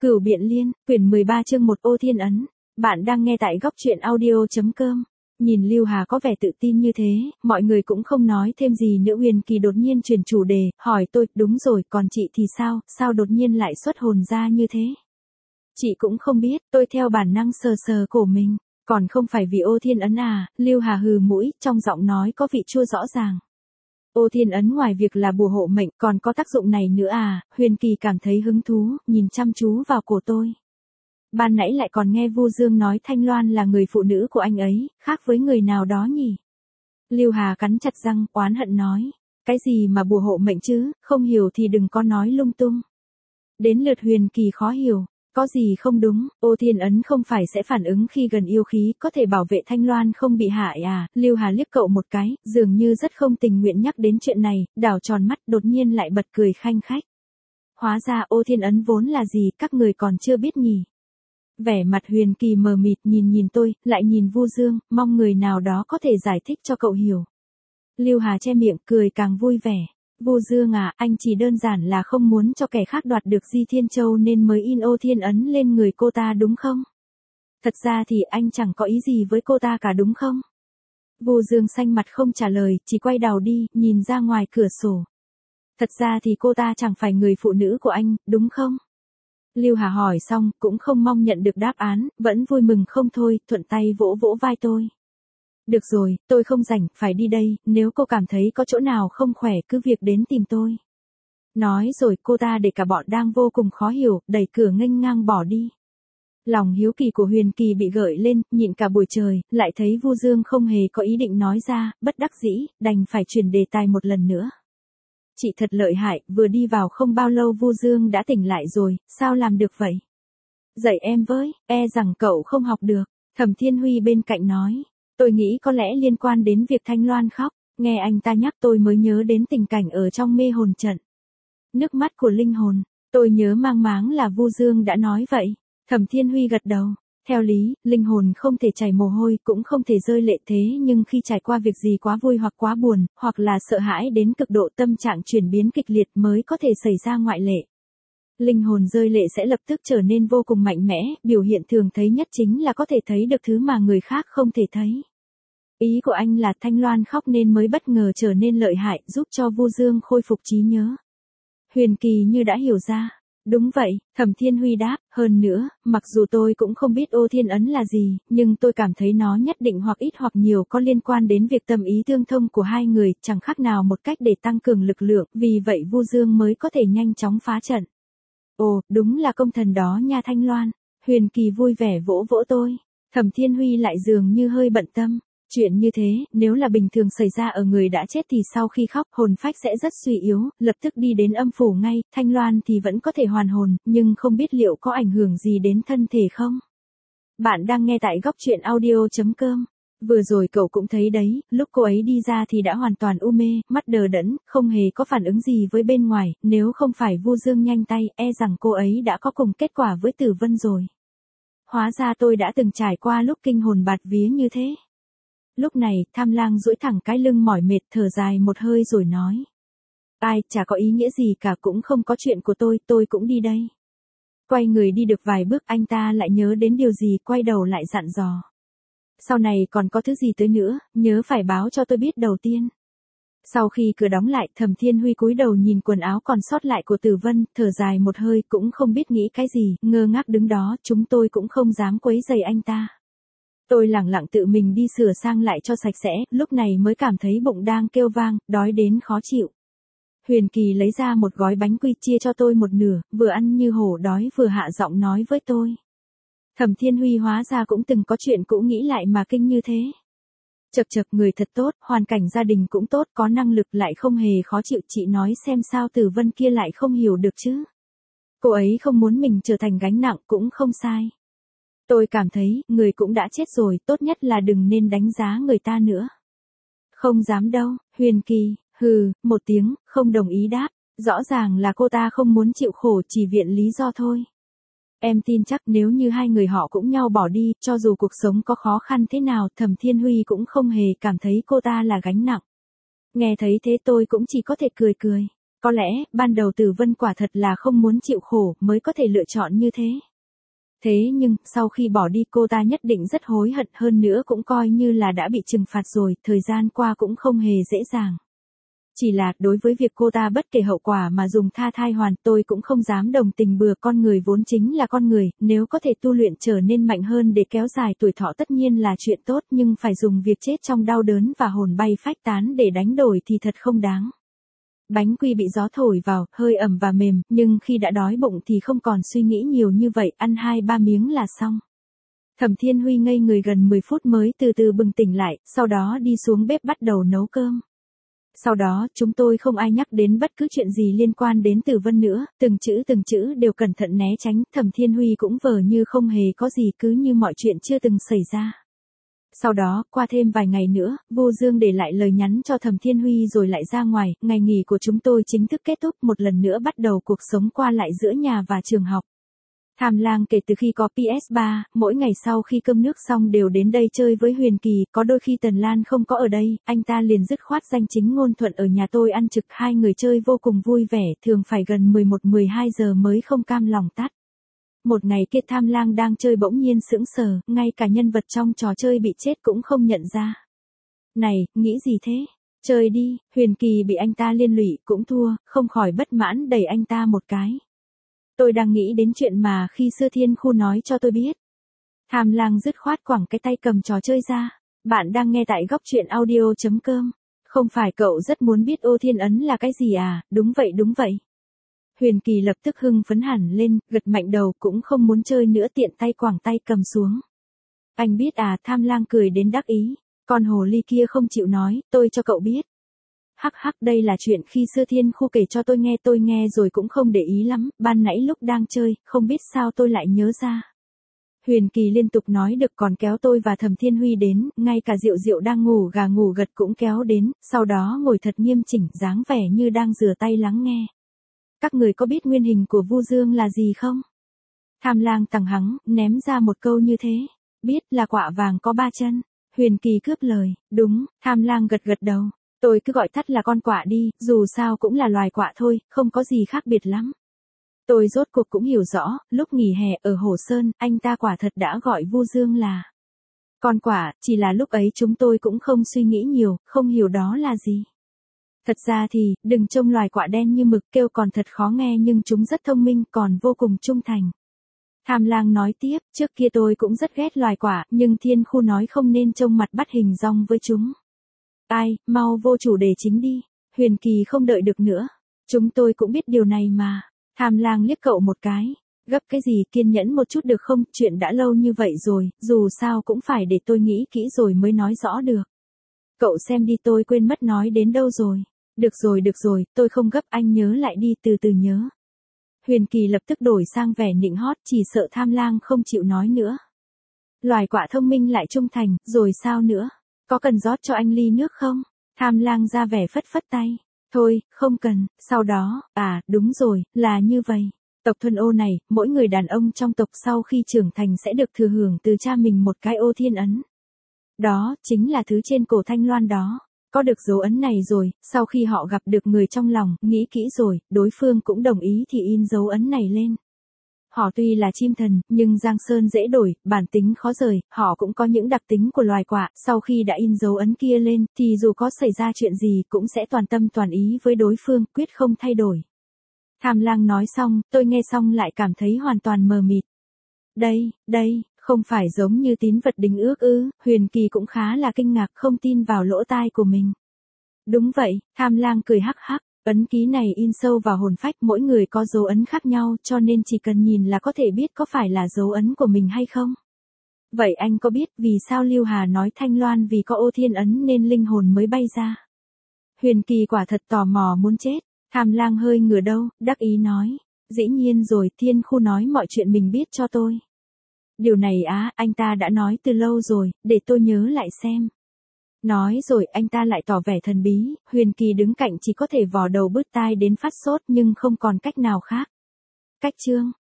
Cửu Biện Liên, quyển 13 chương 1 Ô Thiên Ấn. Bạn đang nghe tại góc truyện audio.com. Nhìn Lưu Hà có vẻ tự tin như thế, mọi người cũng không nói thêm gì nữa. Huyền Kỳ đột nhiên chuyển chủ đề, hỏi tôi, đúng rồi, còn chị thì sao đột nhiên lại xuất hồn ra như thế? Chị cũng không biết, tôi theo bản năng sờ sờ cổ mình, còn không phải vì Ô Thiên Ấn à? Lưu Hà hừ mũi, trong giọng nói có vị chua rõ ràng. Ô Thiên Ấn ngoài việc là bùa hộ mệnh còn có tác dụng này nữa à? Huyền Kỳ cảm thấy hứng thú, nhìn chăm chú vào cổ tôi. Ban nãy lại còn nghe Vu Dương nói Thanh Loan là người phụ nữ của anh ấy, khác với người nào đó nhỉ? Lưu Hà cắn chặt răng, oán hận nói. Cái gì mà bùa hộ mệnh chứ, không hiểu thì đừng có nói lung tung. Đến lượt Huyền Kỳ khó hiểu. Có gì không đúng, Ô Thiên Ấn không phải sẽ phản ứng khi gần yêu khí, có thể bảo vệ Thanh Loan không bị hại à? Lưu Hà liếc cậu một cái, dường như rất không tình nguyện nhắc đến chuyện này, đảo tròn mắt đột nhiên lại bật cười khanh khách. Hóa ra Ô Thiên Ấn vốn là gì, các người còn chưa biết nhỉ? Vẻ mặt Huyền Kỳ mờ mịt nhìn tôi, lại nhìn Vu Dương, mong người nào đó có thể giải thích cho cậu hiểu. Lưu Hà che miệng cười càng vui vẻ. Vu Dương à, anh chỉ đơn giản là không muốn cho kẻ khác đoạt được Di Thiên Châu nên mới in Ô Thiên Ấn lên người cô ta đúng không? Thật ra thì anh chẳng có ý gì với cô ta cả đúng không? Vu Dương xanh mặt không trả lời, chỉ quay đầu đi, nhìn ra ngoài cửa sổ. Thật ra thì cô ta chẳng phải người phụ nữ của anh, đúng không? Lưu Hà hỏi xong, cũng không mong nhận được đáp án, vẫn vui mừng không thôi, thuận tay vỗ vỗ vai tôi. Được rồi, tôi không rảnh, phải đi đây, nếu cô cảm thấy có chỗ nào không khỏe cứ việc đến tìm tôi. Nói rồi cô ta để cả bọn đang vô cùng khó hiểu, đẩy cửa nghênh ngang bỏ đi. Lòng hiếu kỳ của Huyền Kỳ bị gợi lên, nhịn cả buổi trời, lại thấy Vu Dương không hề có ý định nói ra, bất đắc dĩ, đành phải chuyển đề tài một lần nữa. Chị thật lợi hại, vừa đi vào không bao lâu Vu Dương đã tỉnh lại rồi, sao làm được vậy? Dạy em với, e rằng cậu không học được, Thẩm Thiên Huy bên cạnh nói. Tôi nghĩ có lẽ liên quan đến việc Thanh Loan khóc, nghe anh ta nhắc tôi mới nhớ đến tình cảnh ở trong mê hồn trận. Nước mắt của linh hồn, tôi nhớ mang máng là Vu Dương đã nói vậy. Thẩm Thiên Huy gật đầu. Theo lý, linh hồn không thể chảy mồ hôi, cũng không thể rơi lệ thế nhưng khi trải qua việc gì quá vui hoặc quá buồn, hoặc là sợ hãi đến cực độ tâm trạng chuyển biến kịch liệt mới có thể xảy ra ngoại lệ. Linh hồn rơi lệ sẽ lập tức trở nên vô cùng mạnh mẽ, biểu hiện thường thấy nhất chính là có thể thấy được thứ mà người khác không thể thấy. Ý của anh là Thanh Loan khóc nên mới bất ngờ trở nên lợi hại, giúp cho Vu Dương khôi phục trí nhớ. Huyền Kỳ như đã hiểu ra. Đúng vậy, Thẩm Thiên Huy đáp, hơn nữa, mặc dù tôi cũng không biết Ô Thiên Ấn là gì, nhưng tôi cảm thấy nó nhất định hoặc ít hoặc nhiều có liên quan đến việc tâm ý tương thông của hai người, chẳng khác nào một cách để tăng cường lực lượng, vì vậy Vu Dương mới có thể nhanh chóng phá trận. Ồ, đúng là công thần đó nha Thanh Loan. Huyền Kỳ vui vẻ vỗ vỗ tôi. Thẩm Thiên Huy lại dường như hơi bận tâm. Chuyện như thế, nếu là bình thường xảy ra ở người đã chết thì sau khi khóc, hồn phách sẽ rất suy yếu, lập tức đi đến âm phủ ngay, Thanh Loan thì vẫn có thể hoàn hồn, nhưng không biết liệu có ảnh hưởng gì đến thân thể không? Bạn đang nghe tại góc truyện audio.com. Vừa rồi cậu cũng thấy đấy, lúc cô ấy đi ra thì đã hoàn toàn u mê, mắt đờ đẫn, không hề có phản ứng gì với bên ngoài, nếu không phải Vu Dương nhanh tay, e rằng cô ấy đã có cùng kết quả với Tử Vân rồi. Hóa ra tôi đã từng trải qua lúc kinh hồn bạt vía như thế. Lúc này, Tham Lang duỗi thẳng cái lưng mỏi mệt thở dài một hơi rồi nói. Ai, chả có ý nghĩa gì cả, cũng không có chuyện của tôi cũng đi đây. Quay người đi được vài bước anh ta lại nhớ đến điều gì, quay đầu lại dặn dò. Sau này còn có thứ gì tới nữa, nhớ phải báo cho tôi biết đầu tiên. Sau khi cửa đóng lại, Thẩm Thiên Huy cúi đầu nhìn quần áo còn sót lại của Tử Vân, thở dài một hơi cũng không biết nghĩ cái gì, ngơ ngác đứng đó, chúng tôi cũng không dám quấy rầy anh ta. Tôi lẳng lặng tự mình đi sửa sang lại cho sạch sẽ, lúc này mới cảm thấy bụng đang kêu vang, đói đến khó chịu. Huyền Kỳ lấy ra một gói bánh quy chia cho tôi một nửa, vừa ăn như hổ đói vừa hạ giọng nói với tôi. Thẩm Thiên Huy hóa ra cũng từng có chuyện cũ nghĩ lại mà kinh như thế. Chậc chậc, người thật tốt, hoàn cảnh gia đình cũng tốt, có năng lực lại không hề khó chịu, chị nói xem sao Tử Vân kia lại không hiểu được chứ. Cô ấy không muốn mình trở thành gánh nặng cũng không sai. Tôi cảm thấy, người cũng đã chết rồi, tốt nhất là đừng nên đánh giá người ta nữa. Không dám đâu, Huyền Kỳ, hừ, một tiếng, không đồng ý đáp, rõ ràng là cô ta không muốn chịu khổ chỉ viện lý do thôi. Em tin chắc nếu như hai người họ cũng nhau bỏ đi, cho dù cuộc sống có khó khăn thế nào, Thẩm Thiên Huy cũng không hề cảm thấy cô ta là gánh nặng. Nghe thấy thế tôi cũng chỉ có thể cười cười. Có lẽ, ban đầu Tử Vân quả thật là không muốn chịu khổ mới có thể lựa chọn như thế. Thế nhưng, sau khi bỏ đi cô ta nhất định rất hối hận, hơn nữa cũng coi như là đã bị trừng phạt rồi, thời gian qua cũng không hề dễ dàng. Chỉ là, đối với việc cô ta bất kể hậu quả mà dùng tha thai hoàn, tôi cũng không dám đồng tình bừa, con người vốn chính là con người, nếu có thể tu luyện trở nên mạnh hơn để kéo dài tuổi thọ tất nhiên là chuyện tốt, nhưng phải dùng việc chết trong đau đớn và hồn bay phách tán để đánh đổi thì thật không đáng. Bánh quy bị gió thổi vào, hơi ẩm và mềm, nhưng khi đã đói bụng thì không còn suy nghĩ nhiều như vậy, ăn 2-3 miếng là xong. Thẩm Thiên Huy ngây người gần 10 phút mới từ từ bừng tỉnh lại, sau đó đi xuống bếp bắt đầu nấu cơm. Sau đó, chúng tôi không ai nhắc đến bất cứ chuyện gì liên quan đến Tử Vân nữa, từng chữ đều cẩn thận né tránh, Thẩm Thiên Huy cũng vờ như không hề có gì, cứ như mọi chuyện chưa từng xảy ra. Sau đó, qua thêm vài ngày nữa, Vô Dương để lại lời nhắn cho Thẩm Thiên Huy rồi lại ra ngoài, ngày nghỉ của chúng tôi chính thức kết thúc, một lần nữa bắt đầu cuộc sống qua lại giữa nhà và trường học. Tham Lang kể từ khi có PS3, mỗi ngày sau khi cơm nước xong đều đến đây chơi với Huyền Kỳ, có đôi khi Tần Lan không có ở đây, anh ta liền dứt khoát danh chính ngôn thuận ở nhà tôi ăn trực, hai người chơi vô cùng vui vẻ, thường phải gần 11-12 giờ mới không cam lòng tắt. Một ngày kia Tham Lang đang chơi bỗng nhiên sững sờ, ngay cả nhân vật trong trò chơi bị chết cũng không nhận ra. Này, nghĩ gì thế? Chơi đi, Huyền Kỳ bị anh ta liên lụy, cũng thua, không khỏi bất mãn đẩy anh ta một cái. Tôi đang nghĩ đến chuyện mà khi xưa Thiên Khu nói cho tôi biết. Tham Lang dứt khoát quẳng cái tay cầm trò chơi ra. Bạn đang nghe tại góc truyện audio.com. Không phải cậu rất muốn biết Ô Thiên Ấn là cái gì à? Đúng vậy. Huyền Kỳ lập tức hưng phấn hẳn lên, gật mạnh đầu, cũng không muốn chơi nữa, tiện tay quẳng tay cầm xuống. Anh biết à? Tham Lang cười đến đắc ý. Con hồ ly kia không chịu nói, tôi cho cậu biết. Hắc hắc, đây là chuyện khi xưa Thiên Khu kể cho tôi nghe rồi cũng không để ý lắm, ban nãy lúc đang chơi, không biết sao tôi lại nhớ ra. Huyền Kỳ liên tục nói được, còn kéo tôi và Thẩm Thiên Huy đến, ngay cả Diệu Diệu đang ngủ gà ngủ gật cũng kéo đến, sau đó ngồi thật nghiêm chỉnh, dáng vẻ như đang rửa tay lắng nghe. Các người có biết nguyên hình của Vu Dương là gì không? Tham Lang tằng hắng, ném ra một câu như thế. Biết, là quạ vàng có 3 chân. Huyền Kỳ cướp lời. Đúng, Tham Lang gật đầu. Tôi cứ gọi tắt là con quạ đi, dù sao cũng là loài quạ thôi, không có gì khác biệt lắm. Tôi rốt cuộc cũng hiểu rõ, lúc nghỉ hè ở Hồ Sơn, anh ta quả thật đã gọi Vu Dương là con quạ, chỉ là lúc ấy chúng tôi cũng không suy nghĩ nhiều, không hiểu đó là gì. Thật ra thì, đừng trông loài quạ đen như mực, kêu còn thật khó nghe, nhưng chúng rất thông minh, còn vô cùng trung thành. Tham Lang nói tiếp, trước kia tôi cũng rất ghét loài quạ, nhưng Thiên Khu nói không nên trông mặt bắt hình dong với chúng. Ai, mau vô chủ đề chính đi. Huyền Kỳ không đợi được nữa. Chúng tôi cũng biết điều này mà. Tham Lang liếc cậu một cái. Gấp cái gì, kiên nhẫn một chút được không, chuyện đã lâu như vậy rồi, dù sao cũng phải để tôi nghĩ kỹ rồi mới nói rõ được. Cậu xem đi, tôi quên mất nói đến đâu rồi. Được rồi, tôi không gấp, anh nhớ lại đi, từ từ nhớ. Huyền Kỳ lập tức đổi sang vẻ nịnh hót, chỉ sợ Tham Lang không chịu nói nữa. Loài quạ thông minh lại trung thành, rồi sao nữa? Có cần rót cho anh ly nước không? Tham Lang ra vẻ phất tay. Thôi, không cần, sau đó, đúng rồi, là như vậy. Tộc Thuần Ô này, mỗi người đàn ông trong tộc sau khi trưởng thành sẽ được thừa hưởng từ cha mình một cái ô thiên ấn. Đó, chính là thứ trên cổ Thanh Loan đó. Có được dấu ấn này rồi, sau khi họ gặp được người trong lòng, nghĩ kỹ rồi, đối phương cũng đồng ý thì in dấu ấn này lên. Họ tuy là chim thần, nhưng giang sơn dễ đổi, bản tính khó rời, họ cũng có những đặc tính của loài quạ, sau khi đã in dấu ấn kia lên, thì dù có xảy ra chuyện gì cũng sẽ toàn tâm toàn ý với đối phương, quyết không thay đổi. Tham Lang nói xong, tôi nghe xong lại cảm thấy hoàn toàn mờ mịt. Đây, không phải giống như tín vật đính ước ư? Huyền Kỳ cũng khá là kinh ngạc, không tin vào lỗ tai của mình. Đúng vậy, Tham Lang cười hắc hắc. Ấn ký này in sâu vào hồn phách, mỗi người có dấu ấn khác nhau, cho nên chỉ cần nhìn là có thể biết có phải là dấu ấn của mình hay không. Vậy anh có biết vì sao Lưu Hà nói Thanh Loan vì có ô thiên ấn nên linh hồn mới bay ra? Huyền Kỳ quả thật tò mò muốn chết. Tham Lang hơi ngửa đầu, đắc ý nói. Dĩ nhiên rồi, Thiên Khu nói mọi chuyện mình biết cho tôi. Điều này anh ta đã nói từ lâu rồi, để tôi nhớ lại xem. Nói rồi anh ta lại tỏ vẻ thần bí, Huyền Kỳ đứng cạnh chỉ có thể vò đầu bứt tai đến phát sốt nhưng không còn cách nào khác. Cách chương